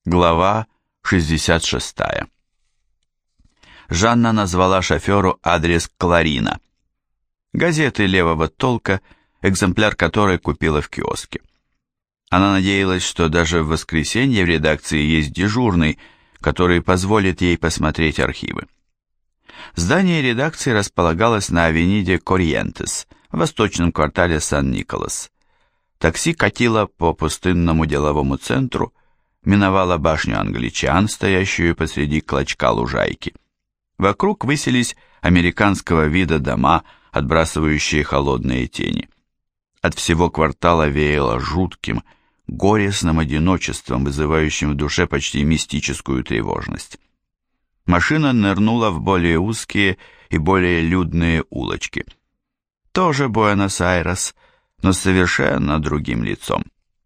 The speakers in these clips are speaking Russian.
Глава 66. Жанна назвала шоферу адрес Кларина. Газеты левого толка, экземпляр которой купила в киоске. Она надеялась, что даже в воскресенье в редакции есть дежурный, который позволит ей посмотреть архивы. Здание редакции располагалось на авениде Корьентес, в восточном квартале Сан-Николас. Такси катило по пустынному деловому центру, миновала башню англичан, стоящую посреди клочка лужайки. Вокруг высились американского вида дома, отбрасывающие холодные тени. От всего квартала веяло жутким, горестным одиночеством, вызывающим в душе почти мистическую тревожность. Машина нырнула в более узкие и более людные улочки. Тоже Буэнос-Айрес, но совершенно другим лицом.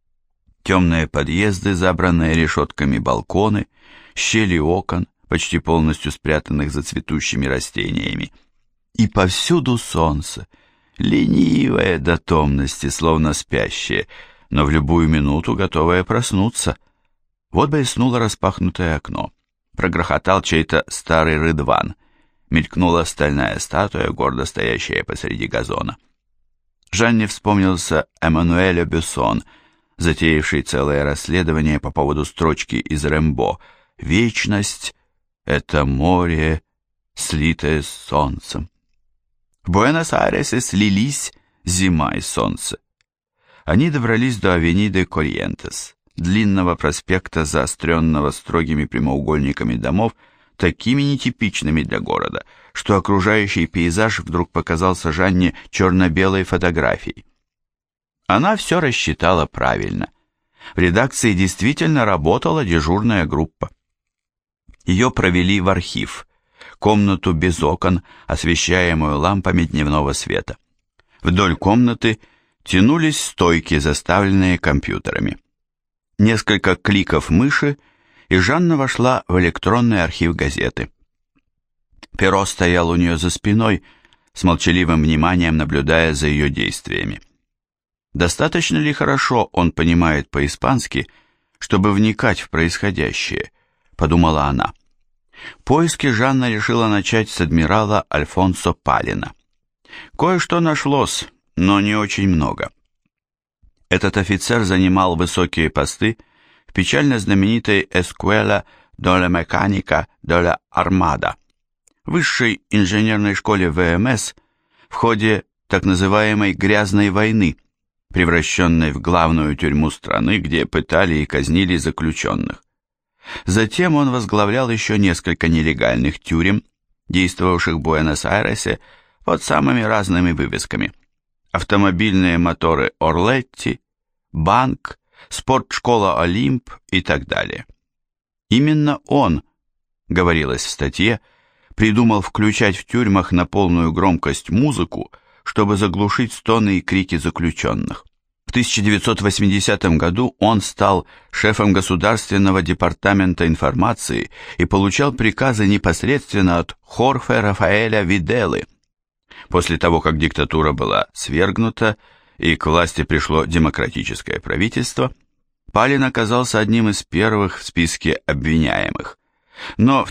Темные подъезды, забранные решетками балконы, щели окон, почти полностью спрятанных за цветущими растениями. И повсюду солнце, ленивое до томности, словно спящее, но в любую минуту готовое проснуться. Вот блеснуло распахнутое окно. Прогрохотал чей-то старый рыдван. Мелькнула стальная статуя, гордо стоящая посреди газона. Жанне вспомнился Эммануэль Бюссон, затеявший целое расследование по поводу строчки из Рэмбо «Вечность — это море, слитое с солнцем». В Буэнос-Айресе слились зима и солнце. Они добрались до авениды Корьентес, длинного проспекта, заостренного строгими прямоугольниками домов, такими нетипичными для города, что окружающий пейзаж вдруг показался Жанне черно-белой фотографией. Она все рассчитала правильно. В редакции действительно работала дежурная группа. Ее провели в архив, комнату без окон, освещаемую лампами дневного света. Вдоль комнаты тянулись стойки, заставленные компьютерами. Несколько кликов мыши, и Жанна вошла в электронный архив газеты. Перо стоял у нее за спиной, с молчаливым вниманием наблюдая за ее действиями. Достаточно ли хорошо он понимает по-испански, чтобы вникать в происходящее, подумала она. Поиски Жанна решила начать с адмирала Альфонсо Палина. Кое-что нашлось, но не очень много. Этот офицер занимал высокие посты в печально знаменитой Escuela de la Mecánica de la Armada, высшей инженерной школе ВМС в ходе так называемой «грязной войны», превращенной в главную тюрьму страны, где пытали и казнили заключенных. Затем он возглавлял еще несколько нелегальных тюрем, действовавших в Буэнос-Айресе под самыми разными вывесками. Автомобильные моторы Орлетти, банк, спортшкола Олимп и так далее. Именно он, говорилось в статье, придумал включать в тюрьмах на полную громкость музыку, чтобы заглушить стоны и крики заключенных. В 1980 году он стал шефом Государственного департамента информации и получал приказы непосредственно от Хорхе Рафаэля Виделы. После того, как диктатура была свергнута и к власти пришло демократическое правительство, Палин оказался одним из первых в списке обвиняемых. Но в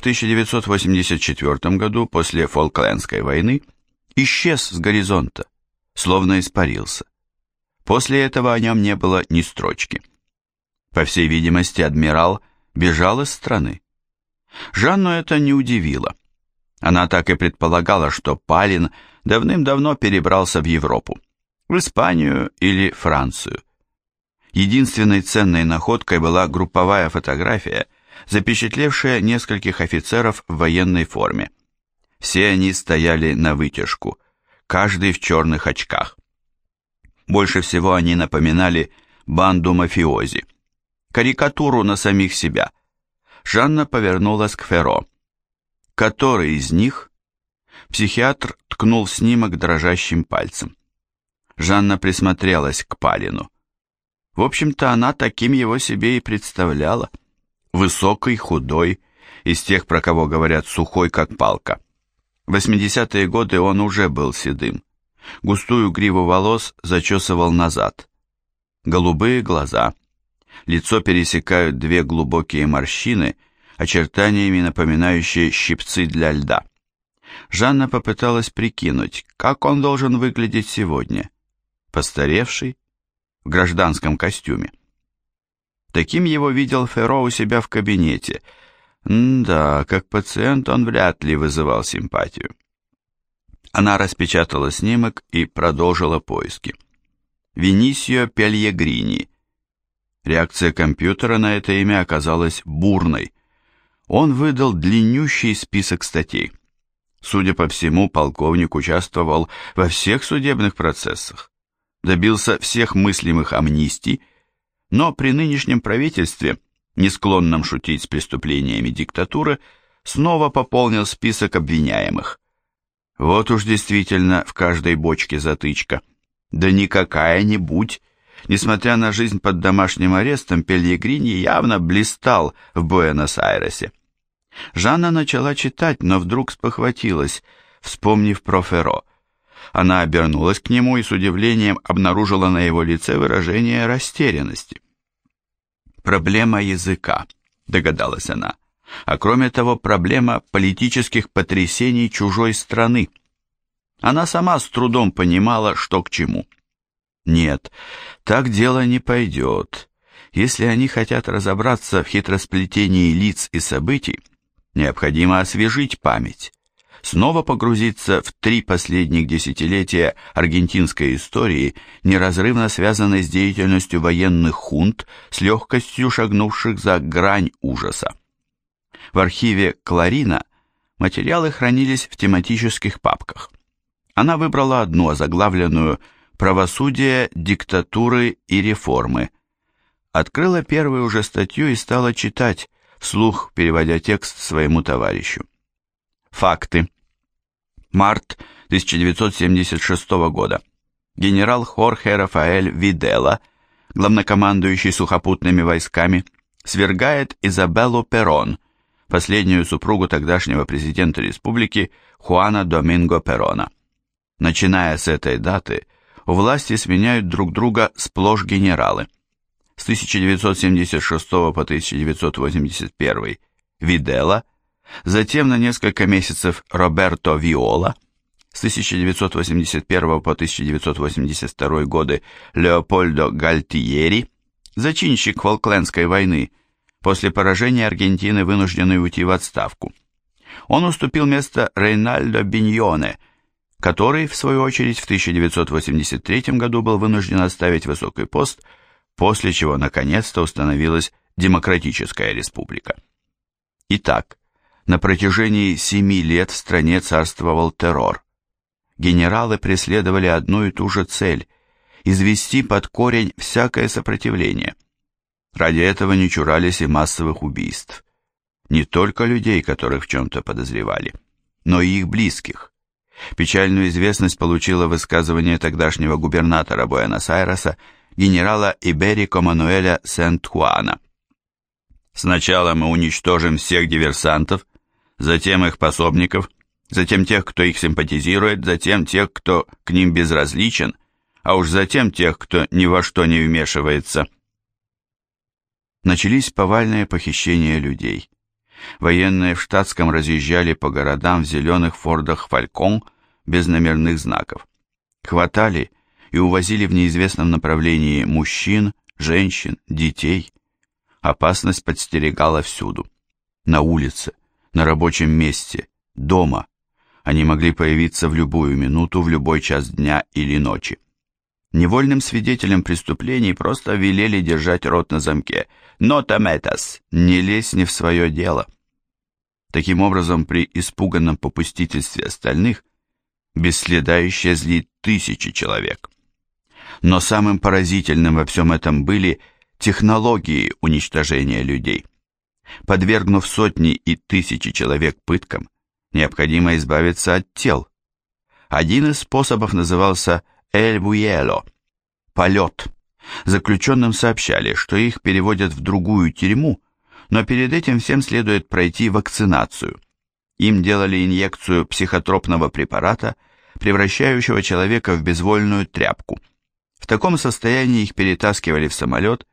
1984 году, после Фолклендской войны, исчез с горизонта, словно испарился. После этого о нем не было ни строчки. По всей видимости, адмирал бежал из страны. Жанну это не удивило. Она так и предполагала, что Палин давным-давно перебрался в Европу, в Испанию или Францию. Единственной ценной находкой была групповая фотография, запечатлевшая нескольких офицеров в военной форме. Все они стояли навытяжку, каждый в черных очках. Больше всего они напоминали банду мафиози, карикатуру на самих себя. Жанна повернулась к Ферро. Который из них? Психиатр ткнул в снимок дрожащим пальцем. Жанна присмотрелась к Палину. В общем-то, она таким его себе и представляла. Высокий, худой, из тех, про кого говорят, сухой, как палка. В 80-е годы он уже был седым. Густую гриву волос зачесывал назад. Голубые глаза, Лицо пересекают две глубокие морщины, очертаниями напоминающие щипцы для льда. Жанна попыталась прикинуть, как он должен выглядеть сегодня. Постаревший, в гражданском костюме. Таким его видел Ферро у себя в кабинете. Да, как пациент он вряд ли вызывал симпатию. Она распечатала снимок и продолжила поиски. Винисио Пельегрини. Реакция компьютера на это имя оказалась бурной. Он выдал длиннющий список статей. Судя по всему, полковник участвовал во всех судебных процессах, добился всех мыслимых амнистий, но при нынешнем правительстве, не склонном шутить с преступлениями диктатуры, снова пополнил список обвиняемых. Вот уж действительно в каждой бочке затычка. Да не какая-нибудь. Несмотря на жизнь под домашним арестом, Пельегрини явно блистал в Буэнос-Айресе. Жанна начала читать, но вдруг спохватилась, вспомнив про Ферро. Она обернулась к нему и с удивлением обнаружила на его лице выражение растерянности. «Проблема языка», — догадалась она, а кроме того, проблема политических потрясений чужой страны. Она сама с трудом понимала, что к чему. Нет, так дело не пойдет. Если они хотят разобраться в хитросплетении лиц и событий, необходимо освежить память, снова погрузиться в 3 последних десятилетия аргентинской истории, неразрывно связанной с деятельностью военных хунт, с легкостью шагнувших за грань ужаса. В архиве Кларина материалы хранились в тематических папках. Она выбрала одну, озаглавленную «Правосудие, диктатуры и реформы». Открыла первую уже статью и стала читать, вслух переводя текст своему товарищу. Факты. Март 1976 года. Генерал Хорхе Рафаэль Видела, главнокомандующий сухопутными войсками, свергает Изабеллу Перон, последнюю супругу тогдашнего президента республики Хуана Доминго Перона. Начиная с этой даты, у власти сменяют друг друга сплошь генералы. С 1976 по 1981 Видела, затем на несколько месяцев Роберто Виола, с 1981 по 1982 годы Леопольдо Гальтиери, зачинщик Фолклендской войны, после поражения Аргентины вынужденный уйти в отставку. Он уступил место Рейнальдо Биньоне, который, в свою очередь, в 1983 году был вынужден оставить высокий пост, после чего наконец-то установилась Демократическая Республика. Итак, на протяжении 7 лет в стране царствовал террор. Генералы преследовали одну и ту же цель – извести под корень всякое сопротивление. Ради этого не чурались и массовых убийств. Не только людей, которых в чем-то подозревали, но и их близких. Печальную известность получило высказывание тогдашнего губернатора Буэнос-Айреса генерала Иберико Мануэля Сент-Хуана. «Сначала мы уничтожим всех диверсантов, затем их пособников, затем тех, кто их симпатизирует, затем тех, кто к ним безразличен, а уж затем тех, кто ни во что не вмешивается». Начались повальные похищения людей. Военные в штатском разъезжали по городам в зеленых фордах «Фалькон» без номерных знаков. Хватали и увозили в неизвестном направлении мужчин, женщин, детей. Опасность подстерегала всюду. На улице, на рабочем месте, дома. Они могли появиться в любую минуту, в любой час дня или ночи. Невольным свидетелям преступлений просто велели держать рот на замке. «No te metas», не лезь не в свое дело. Таким образом, при испуганном попустительстве остальных, без следа исчезли тысячи человек. Но самым поразительным во всем этом были технологии уничтожения людей. Подвергнув сотни и тысячи человек пыткам, необходимо избавиться от тел. Один из способов назывался «эль вуэло» – полет. Заключенным сообщали, что их переводят в другую тюрьму, но перед этим всем следует пройти вакцинацию. Им делали инъекцию психотропного препарата, превращающего человека в безвольную тряпку. В таком состоянии их перетаскивали в самолет,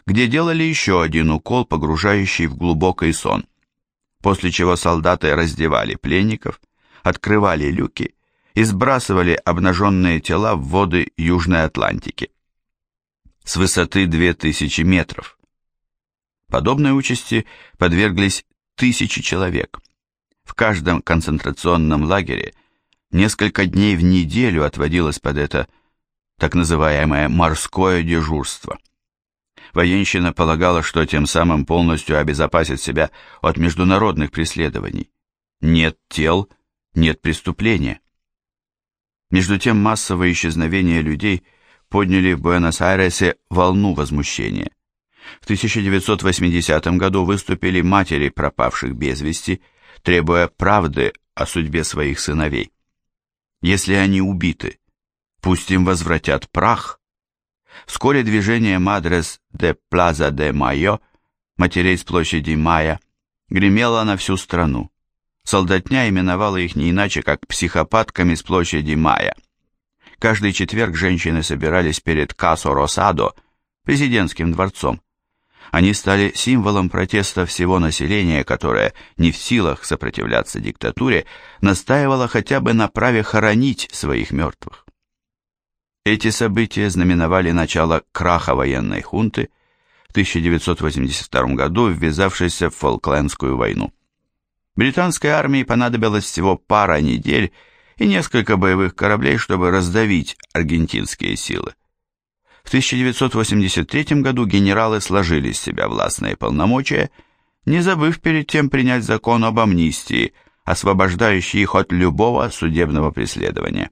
где делали еще один укол, погружающий в глубокий сон, после чего солдаты раздевали пленников, открывали люки и сбрасывали обнаженные тела в воды Южной Атлантики с высоты 2000 метров. Подобной участи подверглись тысячи человек. В каждом концентрационном лагере несколько дней в неделю отводилось под это так называемое морское дежурство. Военщина полагала, что тем самым полностью обезопасит себя от международных преследований. Нет тел, нет преступления. Между тем массовое исчезновение людей подняли в Буэнос-Айресе волну возмущения. В 1980 году выступили матери пропавших без вести, требуя правды о судьбе своих сыновей. Если они убиты, пусть им возвратят прах. Вскоре движение Madres de Plaza de Mayo, матерей с площади Майя, гремело на всю страну. Солдатня именовала их не иначе, как психопатками с площади Майя. Каждый четверг женщины собирались перед Касо Росадо, президентским дворцом. Они стали символом протеста всего населения, которое, не в силах сопротивляться диктатуре, настаивало хотя бы на праве хоронить своих мертвых. Эти события знаменовали начало краха военной хунты в 1982 году, ввязавшейся в Фолклендскую войну. Британской армии понадобилось всего пара недель и несколько боевых кораблей, чтобы раздавить аргентинские силы. В 1983 году генералы сложили с себя властные полномочия, не забыв перед тем принять закон об амнистии, освобождающий их от любого судебного преследования.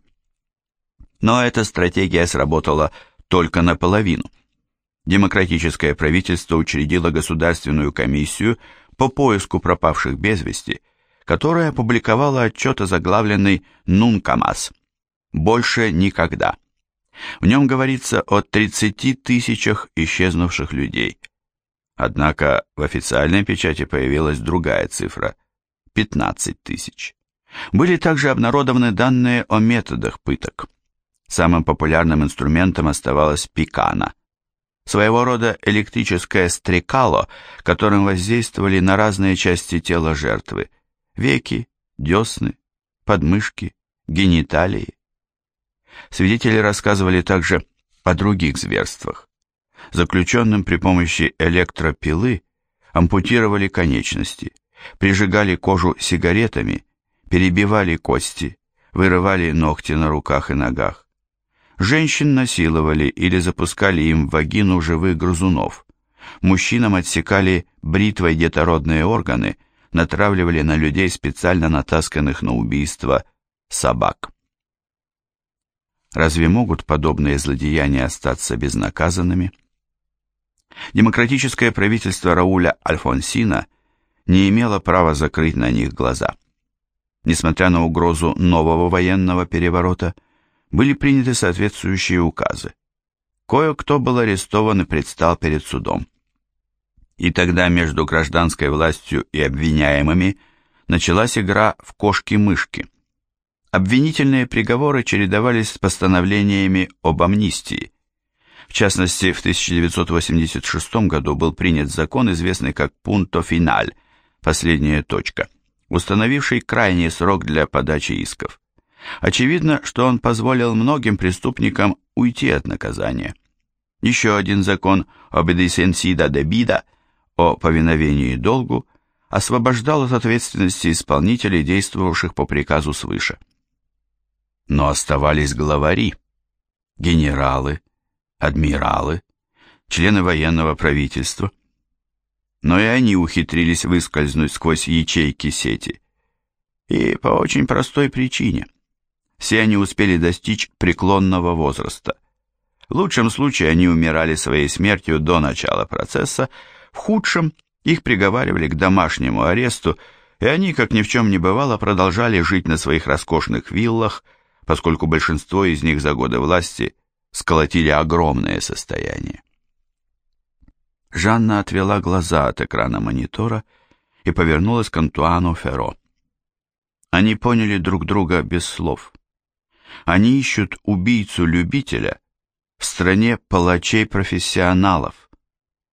Но эта стратегия сработала только наполовину. Демократическое правительство учредило Государственную комиссию по поиску пропавших без вести, которая опубликовала отчет, озаглавленный «Nunca más» – «Больше никогда». В нем говорится о 30 тысячах исчезнувших людей. Однако в официальной печати появилась другая цифра – 15 тысяч. Были также обнародованы данные о методах пыток. Самым популярным инструментом оставалась пикана, своего рода электрическое стрекало, которым воздействовали на разные части тела жертвы – веки, десны, подмышки, гениталии. Свидетели рассказывали также о других зверствах. Заключенным при помощи электропилы ампутировали конечности, прижигали кожу сигаретами, перебивали кости, вырывали ногти на руках и ногах. Женщин насиловали или запускали им в вагину живых грызунов. Мужчинам отсекали бритвой детородные органы, натравливали на людей специально натасканных на убийство собак. Разве могут подобные злодеяния остаться безнаказанными? Демократическое правительство Рауля Альфонсина не имело права закрыть на них глаза. Несмотря на угрозу нового военного переворота, были приняты соответствующие указы. Кое-кто был арестован и предстал перед судом. И тогда между гражданской властью и обвиняемыми началась игра в кошки-мышки. Обвинительные приговоры чередовались с постановлениями об амнистии. В частности, в 1986 году был принят закон, известный как «Punto Final» – «Последняя точка», установивший крайний срок для подачи исков. Очевидно, что он позволил многим преступникам уйти от наказания. Еще один закон «Obediencia debida» о повиновении долгу освобождал от ответственности исполнителей, действовавших по приказу свыше. Но оставались главари, генералы, адмиралы, члены военного правительства. Но и они ухитрились выскользнуть сквозь ячейки сети. И по очень простой причине. Все они успели достичь преклонного возраста. В лучшем случае они умирали своей смертью до начала процесса, в худшем их приговаривали к домашнему аресту, и они, как ни в чем не бывало, продолжали жить на своих роскошных виллах, поскольку большинство из них за годы власти сколотили огромное состояние. Жанна отвела глаза от экрана монитора и повернулась к Антуану Ферро. Они поняли друг друга без слов. Они ищут убийцу-любителя в стране палачей-профессионалов.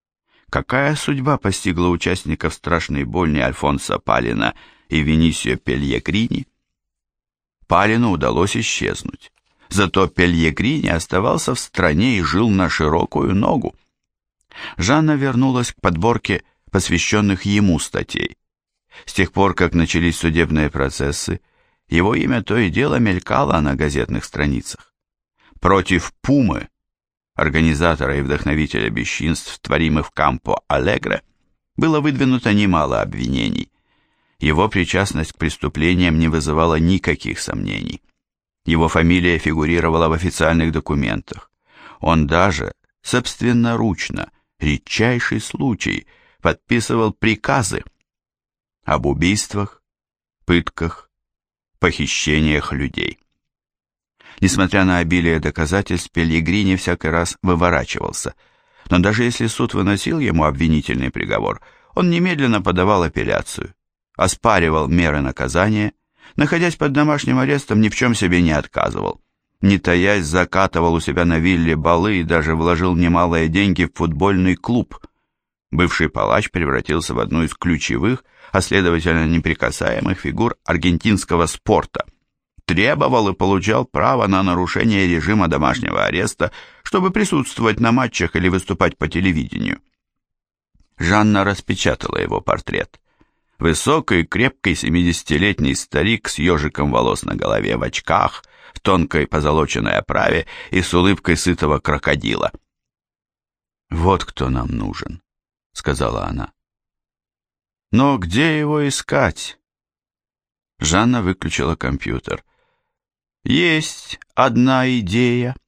Какая судьба постигла участников страшной бойни Альфонса Палина и Винисио Пельегрини? Палину удалось исчезнуть, зато Пельегрини оставался в стране и жил на широкую ногу. Жанна вернулась к подборке посвященных ему статей. С тех пор, как начались судебные процессы, его имя то и дело мелькало на газетных страницах. Против Пумы, организатора и вдохновителя бесчинств, творимых в Кампо-Алегре, было выдвинуто немало обвинений. Его причастность к преступлениям не вызывала никаких сомнений. Его фамилия фигурировала в официальных документах. Он даже собственноручно, редчайший случай, подписывал приказы об убийствах, пытках, похищениях людей. Несмотря на обилие доказательств, Пельегрини всякий раз выворачивался, но даже если суд выносил ему обвинительный приговор, он немедленно подавал апелляцию, оспаривал меры наказания, находясь под домашним арестом, ни в чем себе не отказывал, не таясь закатывал у себя на вилле балы и даже вложил немалые деньги в футбольный клуб. Бывший палач превратился в одну из ключевых, а следовательно неприкасаемых фигур аргентинского спорта. Требовал и получал право на нарушение режима домашнего ареста, чтобы присутствовать на матчах или выступать по телевидению. Жанна распечатала его портрет. Высокий, крепкий 70-летний старик с ежиком волос на голове, в очках, в тонкой позолоченной оправе и с улыбкой сытого крокодила. «Вот кто нам нужен», — сказала она. «Но где его искать?» Жанна выключила компьютер. «Есть одна идея»,